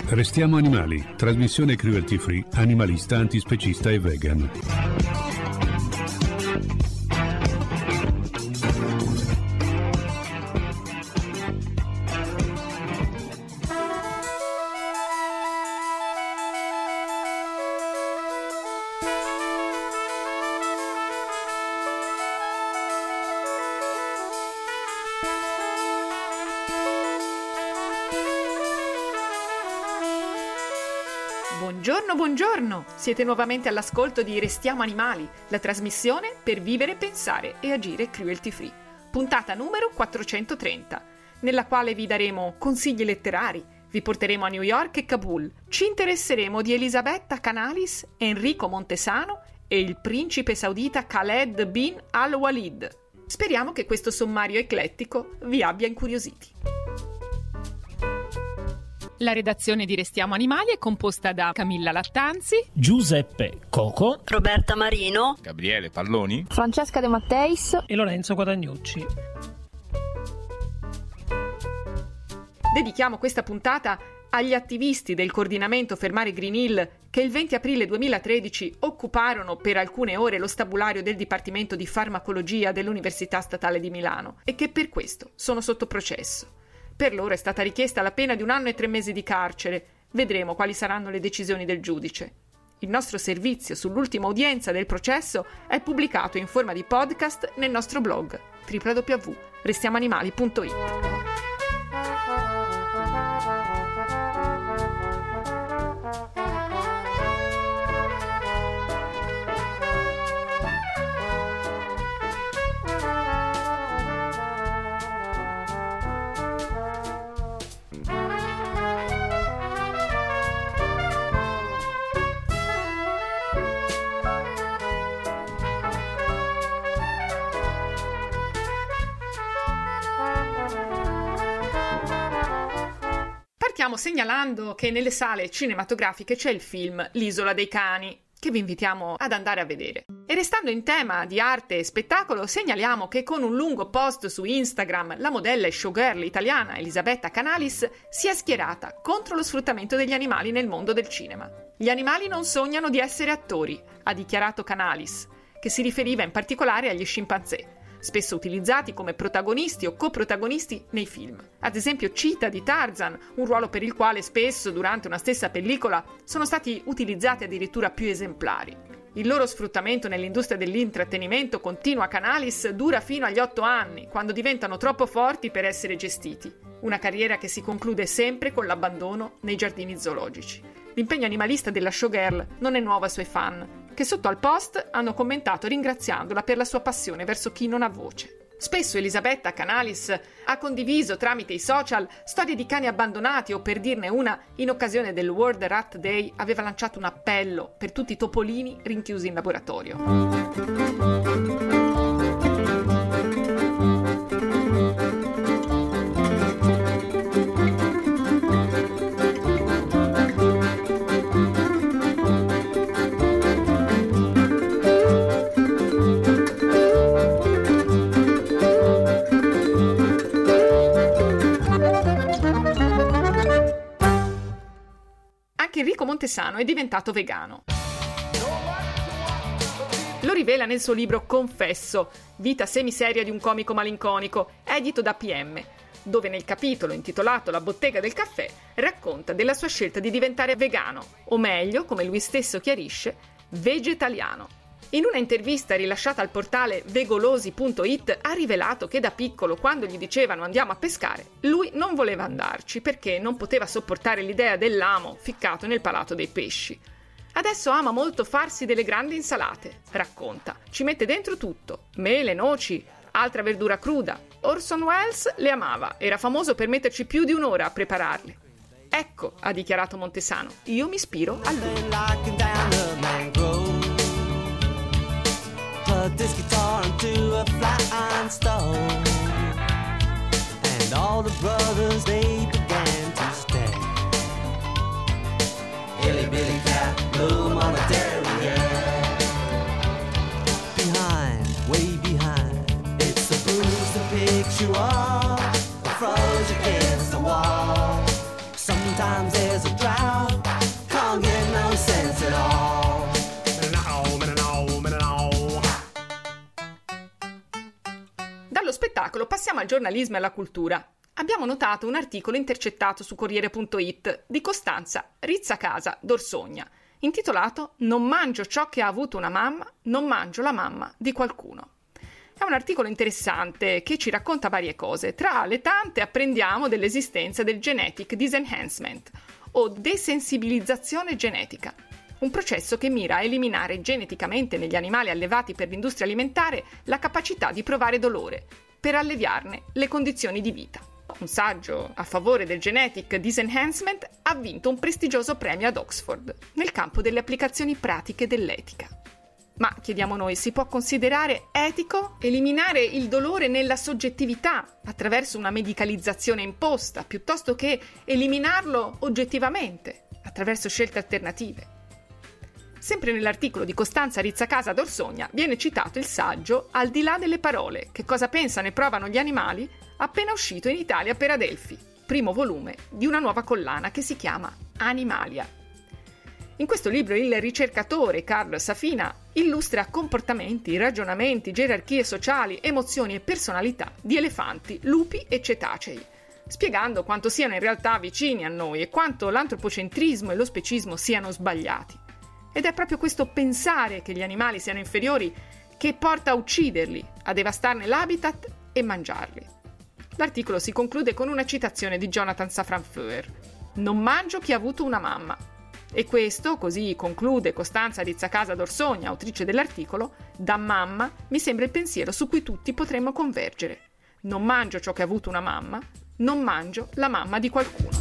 Restiamo animali, trasmissione cruelty free, animalista, antispecista e vegan. Buongiorno! Siete nuovamente all'ascolto di Restiamo Animali, la trasmissione per vivere, pensare e agire cruelty free. Puntata numero 430, nella quale vi daremo consigli letterari, vi porteremo a New York e Kabul, ci interesseremo di Elisabetta Canalis, Enrico Montesano e il principe saudita Khaled bin al-Walid. Speriamo che questo sommario eclettico vi abbia incuriositi. La redazione di Restiamo Animali è composta da Camilla Lattanzi, Giuseppe Coco, Roberta Marino, Gabriele Palloni, Francesca De Matteis e Lorenzo Guadagnucci. Dedichiamo questa puntata agli attivisti del coordinamento Fermare Green Hill che il 20 aprile 2013 occuparono per alcune ore lo stabulario del Dipartimento di Farmacologia dell'Università Statale di Milano e che per questo sono sotto processo. Per loro è stata richiesta la pena di 1 anno e 3 mesi di carcere. Vedremo quali saranno le decisioni del giudice. Il nostro servizio sull'ultima udienza del processo è pubblicato in forma di podcast nel nostro blog www.restiamoanimali.it. Stiamo segnalando che nelle sale cinematografiche c'è il film L'isola dei cani, che vi invitiamo ad andare a vedere. E restando in tema di arte e spettacolo, segnaliamo che con un lungo post su Instagram la modella e showgirl italiana Elisabetta Canalis si è schierata contro lo sfruttamento degli animali nel mondo del cinema. Gli animali non sognano di essere attori, ha dichiarato Canalis, che si riferiva in particolare agli scimpanzé, spesso utilizzati come protagonisti o coprotagonisti nei film. Ad esempio Cheetah di Tarzan, un ruolo per il quale spesso durante una stessa pellicola sono stati utilizzati addirittura più esemplari. Il loro sfruttamento nell'industria dell'intrattenimento, continua Canalis, dura fino agli 8 anni, quando diventano troppo forti per essere gestiti. Una carriera che si conclude sempre con l'abbandono nei giardini zoologici. L'impegno animalista della showgirl non è nuovo ai suoi fan, che sotto al post hanno commentato ringraziandola per la sua passione verso chi non ha voce. Spesso Elisabetta Canalis ha condiviso tramite i social storie di cani abbandonati o, per dirne una, in occasione del World Rat Day aveva lanciato un appello per tutti i topolini rinchiusi in laboratorio. Enrico Montesano è diventato vegano. Lo rivela nel suo libro Confesso, vita semiseria di un comico malinconico, edito da PM, dove nel capitolo intitolato La bottega del caffè racconta della sua scelta di diventare vegano, o meglio, come lui stesso chiarisce, vegetariano. In una intervista rilasciata al portale vegolosi.it ha rivelato che da piccolo, quando gli dicevano andiamo a pescare, lui non voleva andarci perché non poteva sopportare l'idea dell'amo ficcato nel palato dei pesci. Adesso ama molto farsi delle grandi insalate, racconta. Ci mette dentro tutto, mele, noci, altra verdura cruda. Orson Welles le amava, era famoso per metterci più di un'ora a prepararle. Ecco, ha dichiarato Montesano, io mi ispiro a lui. This guitar into a flat iron stove, and all the brothers they began to stare. Illy billy cat, bloom on a derriere. Behind, way behind, it's a bruise that picks you up, froze against the wall. Sometimes Sometimes there's a drought, can't get no sense at all. Dallo spettacolo passiamo al giornalismo e alla cultura. Abbiamo notato un articolo intercettato su Corriere.it di Costanza Rizzacasa d'Orsogna, intitolato "Non mangio ciò che ha avuto una mamma, non mangio la mamma di qualcuno". È un articolo interessante che ci racconta varie cose. Tra le tante apprendiamo dell'esistenza del genetic disenhancement o desensibilizzazione genetica, un processo che mira a eliminare geneticamente negli animali allevati per l'industria alimentare la capacità di provare dolore, per alleviarne le condizioni di vita. Un saggio a favore del genetic disenhancement ha vinto un prestigioso premio ad Oxford nel campo delle applicazioni pratiche dell'etica. Ma chiediamo noi, si può considerare etico eliminare il dolore nella soggettività attraverso una medicalizzazione imposta, piuttosto che eliminarlo oggettivamente attraverso scelte alternative? Sempre nell'articolo di Costanza Rizzacasa d'Orsogna viene citato il saggio Al di là delle parole, che cosa pensano e provano gli animali, appena uscito in Italia per Adelphi, primo volume di una nuova collana che si chiama Animalia. In questo libro il ricercatore Carl Safina illustra comportamenti, ragionamenti, gerarchie sociali, emozioni e personalità di elefanti, lupi e cetacei, spiegando quanto siano in realtà vicini a noi e quanto l'antropocentrismo e lo specismo siano sbagliati. Ed è proprio questo pensare che gli animali siano inferiori che porta a ucciderli, a devastarne l'habitat e mangiarli. L'articolo si conclude con una citazione di Jonathan Safran Foer: "Non mangio chi ha avuto una mamma". E questo, così conclude Costanza Rizzacasa d'Orsogna, autrice dell'articolo, da mamma mi sembra il pensiero su cui tutti potremmo convergere. Non mangio ciò che ha avuto una mamma, non mangio la mamma di qualcuno.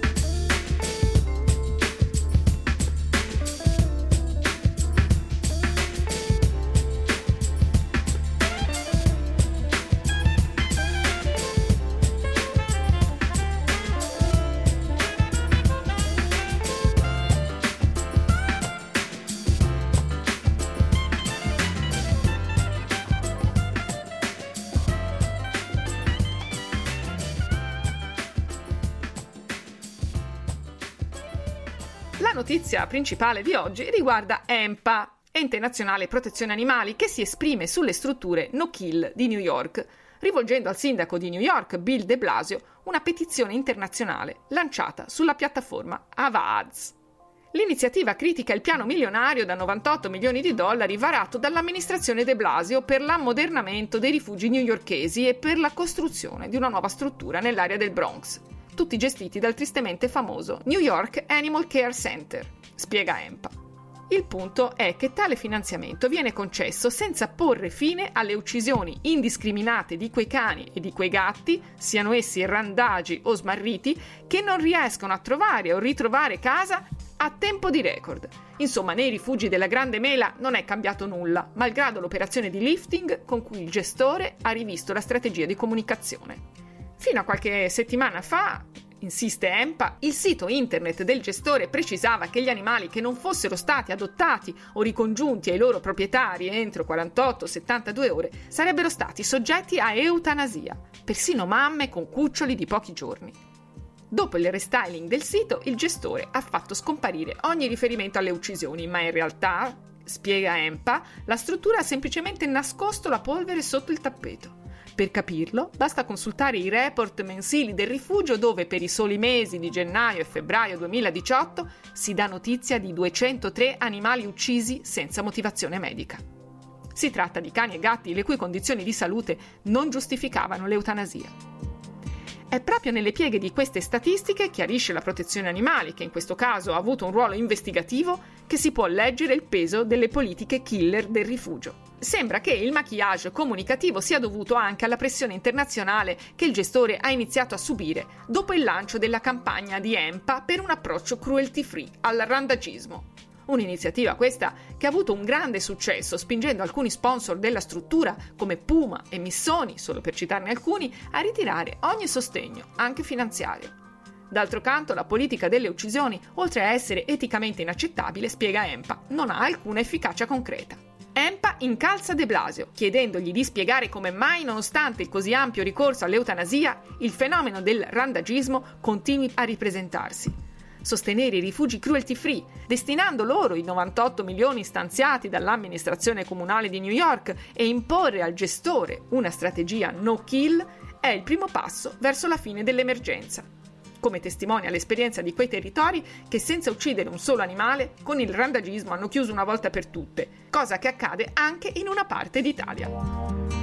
La notizia principale di oggi riguarda ENPA, Ente Nazionale Protezione Animali, che si esprime sulle strutture no kill di New York, rivolgendo al sindaco di New York, Bill de Blasio, una petizione internazionale lanciata sulla piattaforma Avaaz. L'iniziativa critica il piano milionario da $98 milioni varato dall'amministrazione de Blasio per l'ammodernamento dei rifugi newyorkesi e per la costruzione di una nuova struttura nell'area del Bronx, tutti gestiti dal tristemente famoso New York Animal Care Center, spiega ENPA. Il punto è che tale finanziamento viene concesso senza porre fine alle uccisioni indiscriminate di quei cani e di quei gatti, siano essi randagi o smarriti, che non riescono a trovare o ritrovare casa a tempo di record. Insomma, nei rifugi della Grande Mela non è cambiato nulla, malgrado l'operazione di lifting con cui il gestore ha rivisto la strategia di comunicazione. Fino a qualche settimana fa, insiste ENPA, il sito internet del gestore precisava che gli animali che non fossero stati adottati o ricongiunti ai loro proprietari entro 48-72 ore sarebbero stati soggetti a eutanasia, persino mamme con cuccioli di pochi giorni. Dopo il restyling del sito, il gestore ha fatto scomparire ogni riferimento alle uccisioni, ma in realtà, spiega ENPA, la struttura ha semplicemente nascosto la polvere sotto il tappeto. Per capirlo, basta consultare i report mensili del rifugio dove per i soli mesi di gennaio e febbraio 2018 si dà notizia di 203 animali uccisi senza motivazione medica. Si tratta di cani e gatti le cui condizioni di salute non giustificavano l'eutanasia. È proprio nelle pieghe di queste statistiche, chiarisce la protezione animali, che in questo caso ha avuto un ruolo investigativo, che si può leggere il peso delle politiche killer del rifugio. Sembra che il maquillage comunicativo sia dovuto anche alla pressione internazionale che il gestore ha iniziato a subire dopo il lancio della campagna di ENPA per un approccio cruelty free al randagismo. Un'iniziativa questa che ha avuto un grande successo, spingendo alcuni sponsor della struttura, come Puma e Missoni, solo per citarne alcuni, a ritirare ogni sostegno, anche finanziario. D'altro canto, la politica delle uccisioni, oltre a essere eticamente inaccettabile, spiega ENPA, non ha alcuna efficacia concreta. ENPA incalza De Blasio, chiedendogli di spiegare come mai, nonostante il così ampio ricorso all'eutanasia, il fenomeno del randagismo continui a ripresentarsi. sostenere i rifugi cruelty free, destinando loro i 98 milioni stanziati dall'amministrazione comunale di New York e imporre al gestore una strategia no kill è il primo passo verso la fine dell'emergenza. Come testimonia l'esperienza di quei territori che senza uccidere un solo animale con il randagismo hanno chiuso una volta per tutte, cosa che accade anche in una parte d'Italia.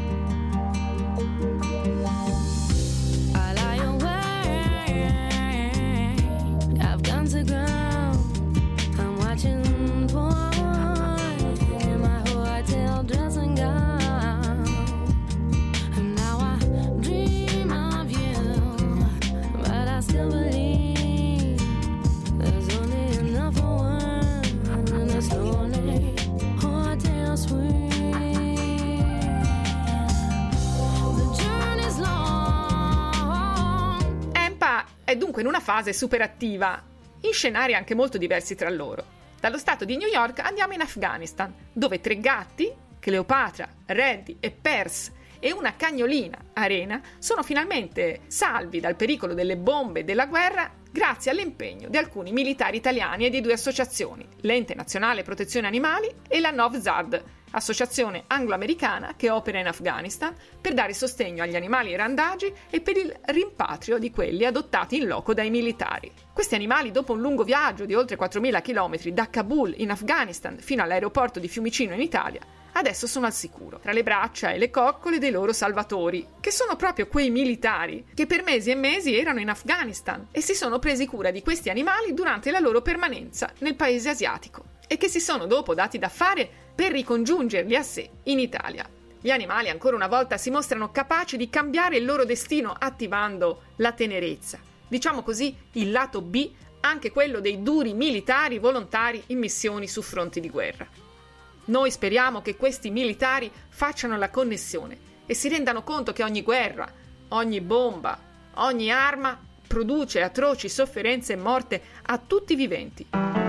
È dunque in una fase super attiva, in scenari anche molto diversi tra loro. Dallo stato di New York andiamo in Afghanistan, dove 3 gatti, Cleopatra, Reddy e Perse, e una cagnolina, Arena, sono finalmente salvi dal pericolo delle bombe e della guerra grazie all'impegno di alcuni militari italiani e di 2 associazioni, l'Ente Nazionale Protezione Animali e la Novzad, associazione anglo-americana che opera in Afghanistan per dare sostegno agli animali randagi e per il rimpatrio di quelli adottati in loco dai militari. Questi animali, dopo un lungo viaggio di oltre 4.000 km da Kabul in Afghanistan fino all'aeroporto di Fiumicino in Italia, adesso sono al sicuro, tra le braccia e le coccole dei loro salvatori, che sono proprio quei militari che per mesi e mesi erano in Afghanistan e si sono presi cura di questi animali durante la loro permanenza nel paese asiatico e che si sono dopo dati da fare per ricongiungerli a sé in Italia. Gli animali ancora una volta si mostrano capaci di cambiare il loro destino attivando la tenerezza. Diciamo così il lato B, anche quello dei duri militari volontari in missioni su fronti di guerra. Noi speriamo che questi militari facciano la connessione e si rendano conto che ogni guerra, ogni bomba, ogni arma produce atroci sofferenze e morte a tutti i viventi.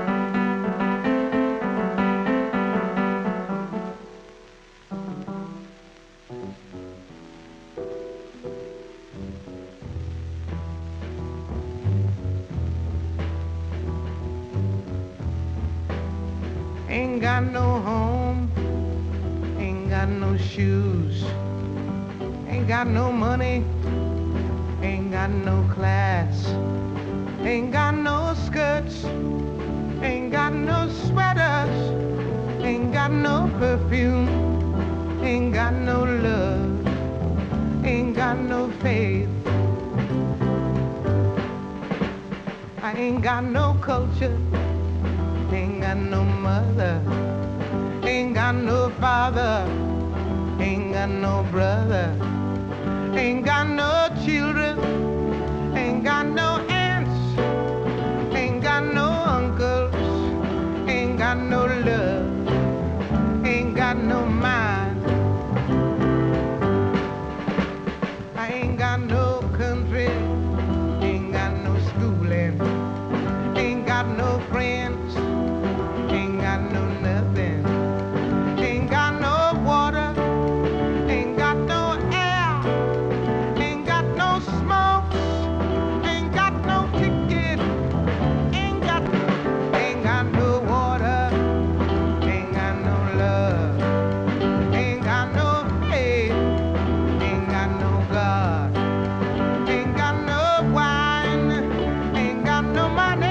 Ain't got no home, ain't got no shoes, ain't got no money, ain't got no class, ain't got no skirts, ain't got no sweaters, ain't got no perfume, ain't got no love, ain't got no faith. I ain't got no culture, ain't got no mother, ain't got no father, ain't got no brother, ain't got no children, ain't got no aunts, ain't got no uncles, ain't got no love, ain't got no mind. I ain't got no country, ain't got no schooling, ain't got no friends, ain't got no nothing, ain't got no water, ain't got no air, ain't got no smoke, ain't got no ticket, ain't got no water, ain't got no love, ain't got no faith, ain't got no God, ain't got no wine, ain't got no money.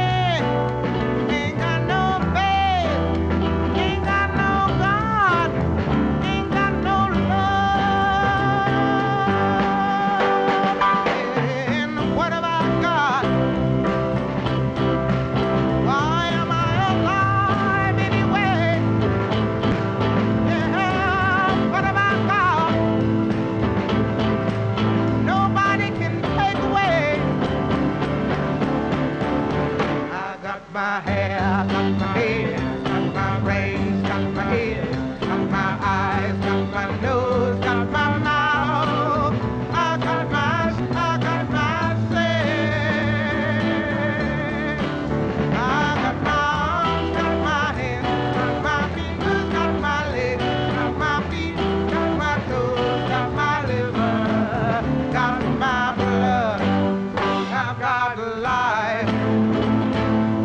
My hair, got my head, got my brains, got my head, got my eyes, got my nose, got my mouth, I got my sense, I got my arms, got my hands, got my fingers, got my legs, got my feet, got my toes, got my liver, got my blood, I've got life.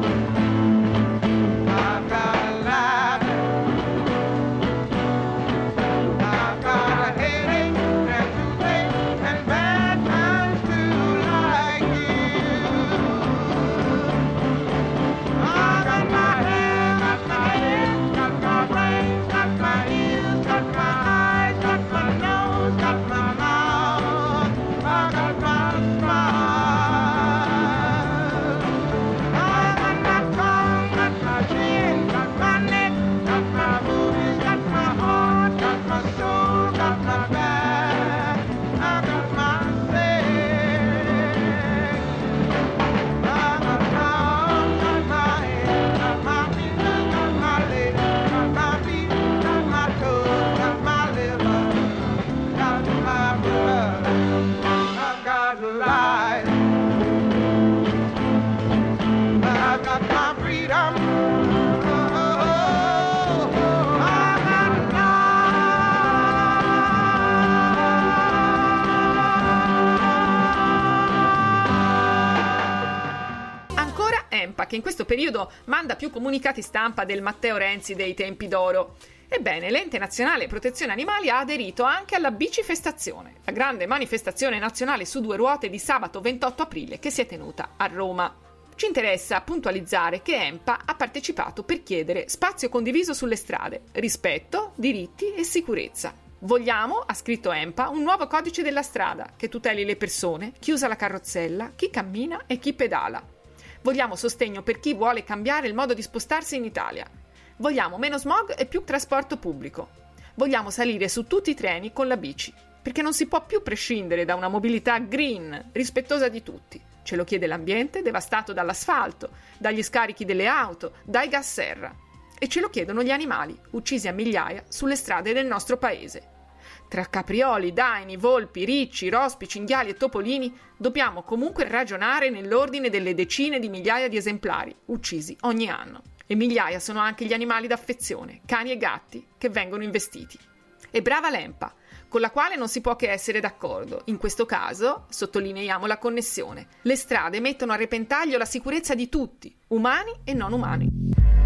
che in questo periodo manda più comunicati stampa del Matteo Renzi dei tempi d'oro. Ebbene, l'Ente Nazionale Protezione Animali ha aderito anche alla bicifestazione, la grande manifestazione nazionale su due ruote di sabato 28 aprile che si è tenuta a Roma. Ci interessa puntualizzare che ENPA ha partecipato per chiedere spazio condiviso sulle strade, rispetto, diritti e sicurezza. Vogliamo, ha scritto ENPA, un nuovo codice della strada che tuteli le persone, chi usa la carrozzella, chi cammina e chi pedala. Vogliamo sostegno per chi vuole cambiare il modo di spostarsi in Italia. Vogliamo meno smog e più trasporto pubblico. Vogliamo salire su tutti i treni con la bici, perché non si può più prescindere da una mobilità green, rispettosa di tutti. Ce lo chiede l'ambiente, devastato dall'asfalto, dagli scarichi delle auto, dai gas serra. E ce lo chiedono gli animali, uccisi a migliaia sulle strade del nostro paese. Tra caprioli, daini, volpi, ricci, rospi, cinghiali e topolini dobbiamo comunque ragionare nell'ordine delle decine di migliaia di esemplari uccisi ogni anno. E migliaia sono anche gli animali d'affezione, cani e gatti, che vengono investiti. E brava l'ENPA, con la quale non si può che essere d'accordo. In questo caso, sottolineiamo la connessione, le strade mettono a repentaglio la sicurezza di tutti, umani e non umani.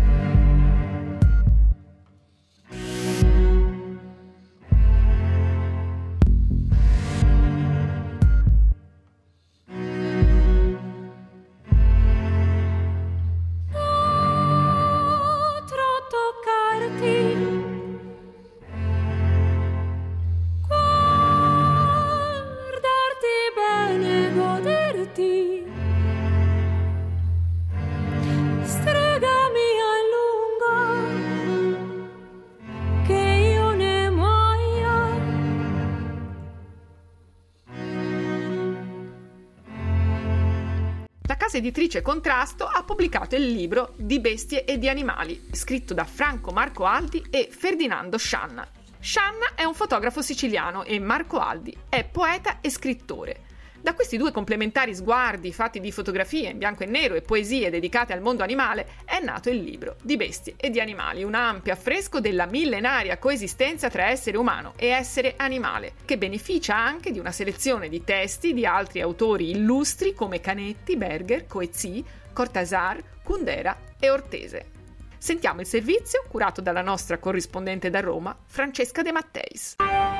La casa editrice Contrasto ha pubblicato il libro Di bestie e di animali, scritto da Franco Marco Aldi e Ferdinando Scianna. Scianna è un fotografo siciliano e Marco Aldi è poeta e scrittore. Da questi due complementari sguardi fatti di fotografie in bianco e nero e poesie dedicate al mondo animale è nato il libro Di bestie e di animali, un ampio affresco della millenaria coesistenza tra essere umano e essere animale, che beneficia anche di una selezione di testi di altri autori illustri come Canetti, Berger, Coetzee, Cortázar, Kundera e Ortese. Sentiamo il servizio curato dalla nostra corrispondente da Roma, Francesca De Matteis.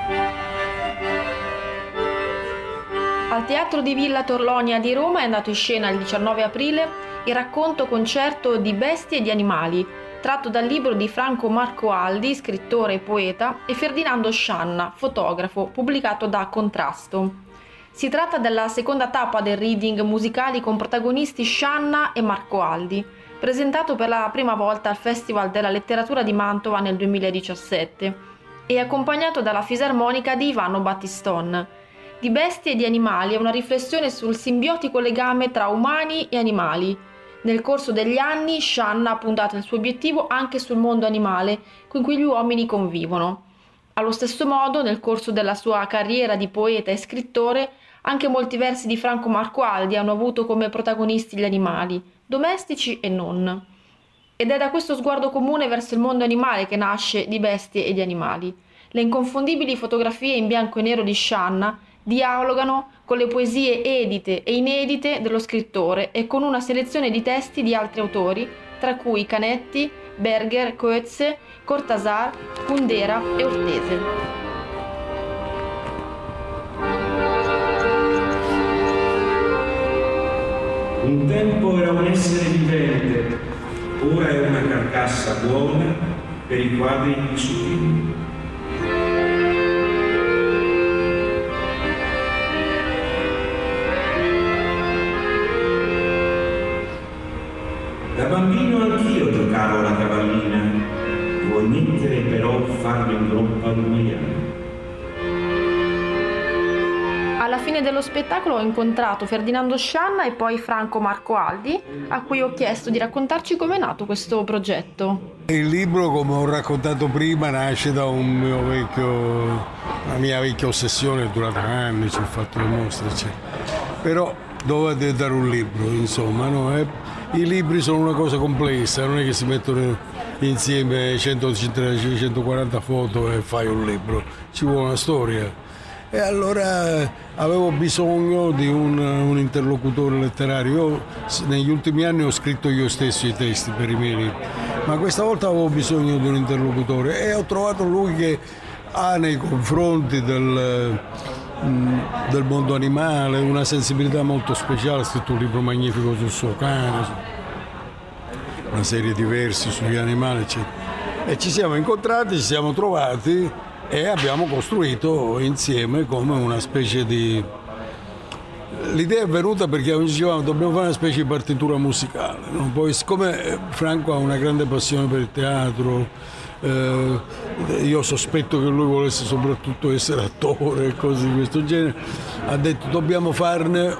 Al Teatro di Villa Torlonia di Roma è andato in scena il 19 aprile il racconto concerto Di bestie e di animali, tratto dal libro di Franco Marco Aldi, scrittore e poeta, e Ferdinando Scianna, fotografo, pubblicato da Contrasto. Si tratta della seconda tappa del reading musicali con protagonisti Scianna e Marco Aldi, presentato per la prima volta al Festival della Letteratura di Mantova nel 2017 e accompagnato dalla fisarmonica di Ivano Battiston. Di bestie e di animali è una riflessione sul simbiotico legame tra umani e animali. Nel corso degli anni Scianna ha puntato il suo obiettivo anche sul mondo animale con cui gli uomini convivono. Allo stesso modo, nel corso della sua carriera di poeta e scrittore, anche molti versi di Franco Marco Aldi hanno avuto come protagonisti gli animali, domestici e non. Ed è da questo sguardo comune verso il mondo animale che nasce Di bestie e di animali. Le inconfondibili fotografie in bianco e nero di Scianna dialogano con le poesie edite e inedite dello scrittore e con una selezione di testi di altri autori, tra cui Canetti, Berger, Coetzee, Cortázar, Kundera e Ortese. Un tempo era un essere vivente, ora è una carcassa buona per i quadri più sublimi. Da bambino anch'io giocavo alla cavallina, vuoi mettere però farlo in groppa ad un maiale. Alla fine dello spettacolo ho incontrato Ferdinando Scianna e poi Franco Marco Aldi, a cui ho chiesto di raccontarci come è nato questo progetto. Il libro, come ho raccontato prima, nasce da una mia vecchia ossessione, è durata anni, ci ho fatto le mostre, eccetera. Però doveva diventare un libro, insomma, no? I libri sono una cosa complessa, non è che si mettono insieme 140 foto e fai un libro, ci vuole una storia. E allora avevo bisogno di un interlocutore letterario. Io negli ultimi anni ho scritto io stesso i testi per i miei libri, ma questa volta avevo bisogno di un interlocutore e ho trovato lui che ha nei confronti del mondo animale una sensibilità molto speciale. Ha scritto un libro magnifico sul suo cane, una serie di versi sugli animali, eccetera. E ci siamo incontrati, ci siamo trovati e abbiamo costruito insieme come una specie di... L'idea è venuta perché dicevamo dobbiamo fare una specie di partitura musicale, no? Poi siccome Franco ha una grande passione per il teatro, io sospetto che lui volesse soprattutto essere attore e cose di questo genere, ha detto dobbiamo farne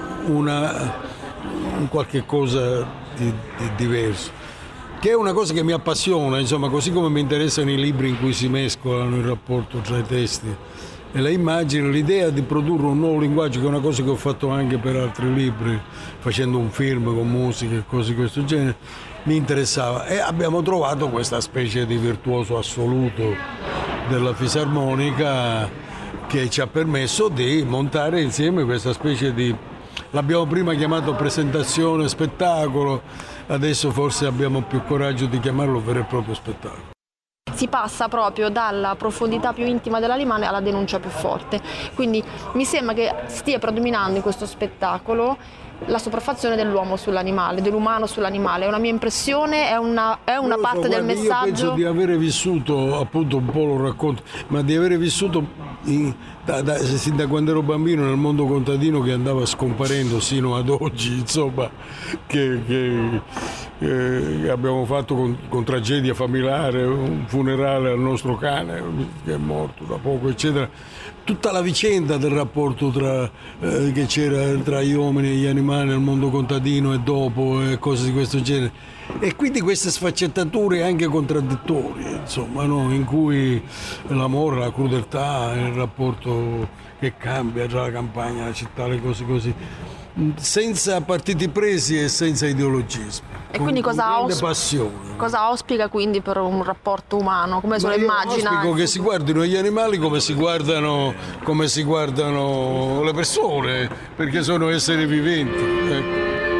un qualche cosa di diverso, che è una cosa che mi appassiona, insomma, così come mi interessano i libri in cui si mescolano il rapporto tra i testi e le immagini. L'idea di produrre un nuovo linguaggio, che è una cosa che ho fatto anche per altri libri, facendo un film con musica e cose di questo genere, mi interessava, e abbiamo trovato questa specie di virtuoso assoluto della fisarmonica che ci ha permesso di montare insieme questa specie di... L'abbiamo prima chiamato presentazione, spettacolo, adesso forse abbiamo più coraggio di chiamarlo vero e proprio spettacolo. Si passa proprio dalla profondità più intima dell'animale alla denuncia più forte, quindi mi sembra che stia predominando in questo spettacolo la sopraffazione dell'uomo sull'animale, dell'umano sull'animale. È una mia impressione, è una parte del messaggio. Io penso di avere vissuto, appunto un po' lo racconto, ma di avere vissuto sin da quando ero bambino nel mondo contadino, che andava scomparendo sino ad oggi, insomma, che abbiamo fatto con tragedia familiare, un funerale al nostro cane che è morto da poco, eccetera. Tutta la vicenda del rapporto che c'era tra gli uomini e gli animali nel mondo contadino e dopo, e cose di questo genere. E quindi queste sfaccettature anche contraddittorie, insomma, no? In cui l'amore, la crudeltà, il rapporto che cambia tra la campagna e la città, le cose così, senza partiti presi e senza ideologismo. E quindi cosa auspica quindi per un rapporto umano? Come se lo immagina? Auspico che si guardino gli animali come si guardano le persone, perché sono esseri viventi. Ecco.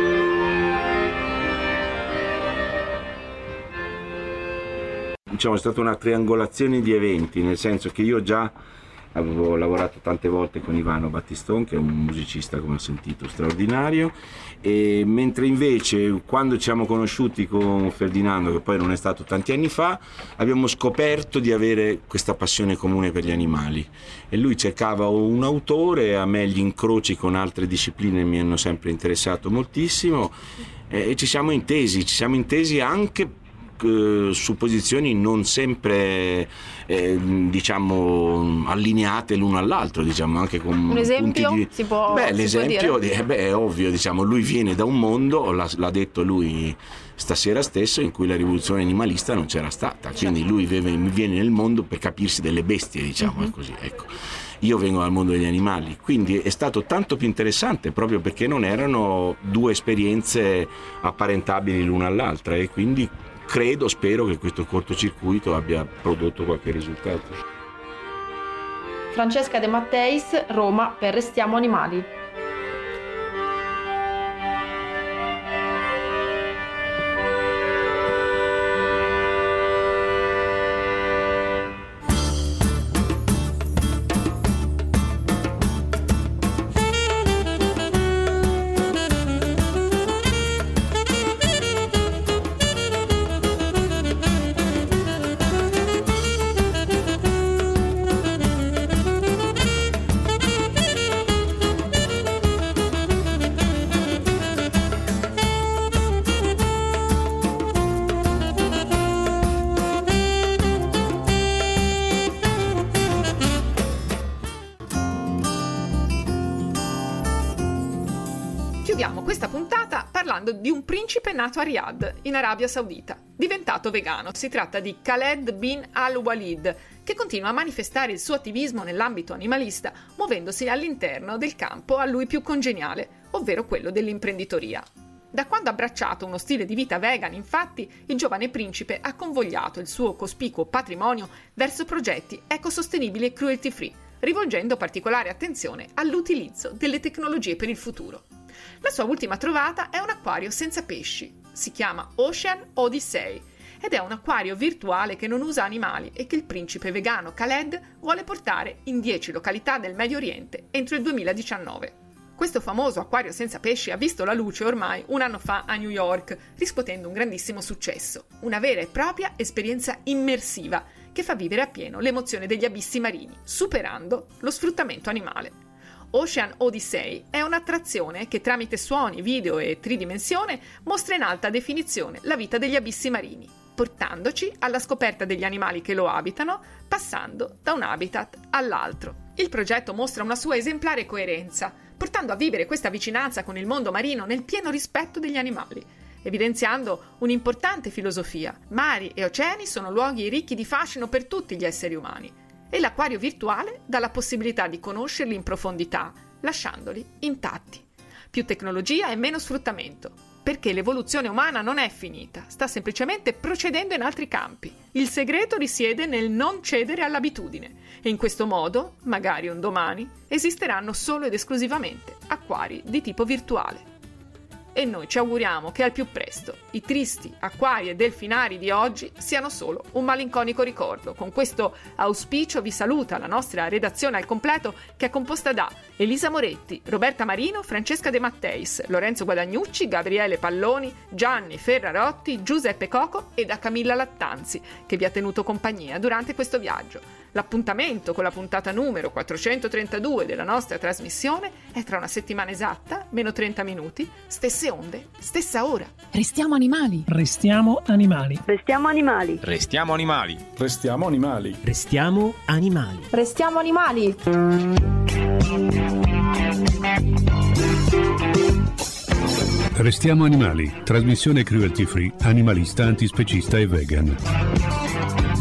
Diciamo, è stata una triangolazione di eventi, nel senso che io già avevo lavorato tante volte con Ivano Battistone, che è un musicista, come ho sentito, straordinario, e mentre invece quando ci siamo conosciuti con Ferdinando, che poi non è stato tanti anni fa, abbiamo scoperto di avere questa passione comune per gli animali, e lui cercava un autore, a me gli incroci con altre discipline mi hanno sempre interessato moltissimo, e ci siamo intesi anche su posizioni non sempre diciamo allineate l'uno all'altro, diciamo, anche con un esempio punti di... si può l'esempio dire? È ovvio, diciamo, lui viene da un mondo, l'ha detto lui stasera stesso, in cui la rivoluzione animalista non c'era stata, quindi lui viene nel mondo per capirsi delle bestie, diciamo, così, ecco. Io vengo dal mondo degli animali, quindi è stato tanto più interessante proprio perché non erano due esperienze apparentabili l'una all'altra, e quindi spero che questo cortocircuito abbia prodotto qualche risultato. Francesca De Matteis, Roma, per Restiamo Animali. Chiudiamo questa puntata parlando di un principe nato a Riyadh, in Arabia Saudita, diventato vegano. Si tratta di Khaled bin al-Walid, che continua a manifestare il suo attivismo nell'ambito animalista, muovendosi all'interno del campo a lui più congeniale, ovvero quello dell'imprenditoria. Da quando ha abbracciato uno stile di vita vegan, infatti, il giovane principe ha convogliato il suo cospicuo patrimonio verso progetti ecosostenibili e cruelty free, rivolgendo particolare attenzione all'utilizzo delle tecnologie per il futuro. La sua ultima trovata è un acquario senza pesci. Si chiama Ocean Odyssey ed è un acquario virtuale che non usa animali e che il principe vegano Khaled vuole portare in 10 località del Medio Oriente entro il 2019. Questo famoso acquario senza pesci ha visto la luce ormai un anno fa a New York, riscuotendo un grandissimo successo. Una vera e propria esperienza immersiva che fa vivere appieno l'emozione degli abissi marini, superando lo sfruttamento animale. Ocean Odyssey è un'attrazione che tramite suoni, video e tridimensione mostra in alta definizione la vita degli abissi marini, portandoci alla scoperta degli animali che lo abitano, passando da un habitat all'altro. Il progetto mostra una sua esemplare coerenza, portando a vivere questa vicinanza con il mondo marino nel pieno rispetto degli animali, evidenziando un'importante filosofia. Mari e oceani sono luoghi ricchi di fascino per tutti gli esseri umani e l'acquario virtuale dà la possibilità di conoscerli in profondità, lasciandoli intatti. Più tecnologia e meno sfruttamento, perché l'evoluzione umana non è finita, sta semplicemente procedendo in altri campi. Il segreto risiede nel non cedere all'abitudine e in questo modo, magari un domani, esisteranno solo ed esclusivamente acquari di tipo virtuale. E noi ci auguriamo che al più presto i tristi acquari e delfinari di oggi siano solo un malinconico ricordo. Con questo auspicio vi saluta la nostra redazione al completo, che è composta da Elisa Moretti, Roberta Marino, Francesca De Matteis, Lorenzo Guadagnucci, Gabriele Palloni, Gianni Ferrarotti, Giuseppe Coco e da Camilla Lattanzi, che vi ha tenuto compagnia durante questo viaggio. L'appuntamento con la puntata numero 432 della nostra trasmissione è tra una settimana esatta, meno 30 minuti, stesse onde, stessa ora. Restiamo animali. Restiamo animali. Restiamo animali. Restiamo animali. Restiamo animali. Restiamo animali. Restiamo animali. Restiamo animali, trasmissione cruelty free, animalista, antispecista e vegan.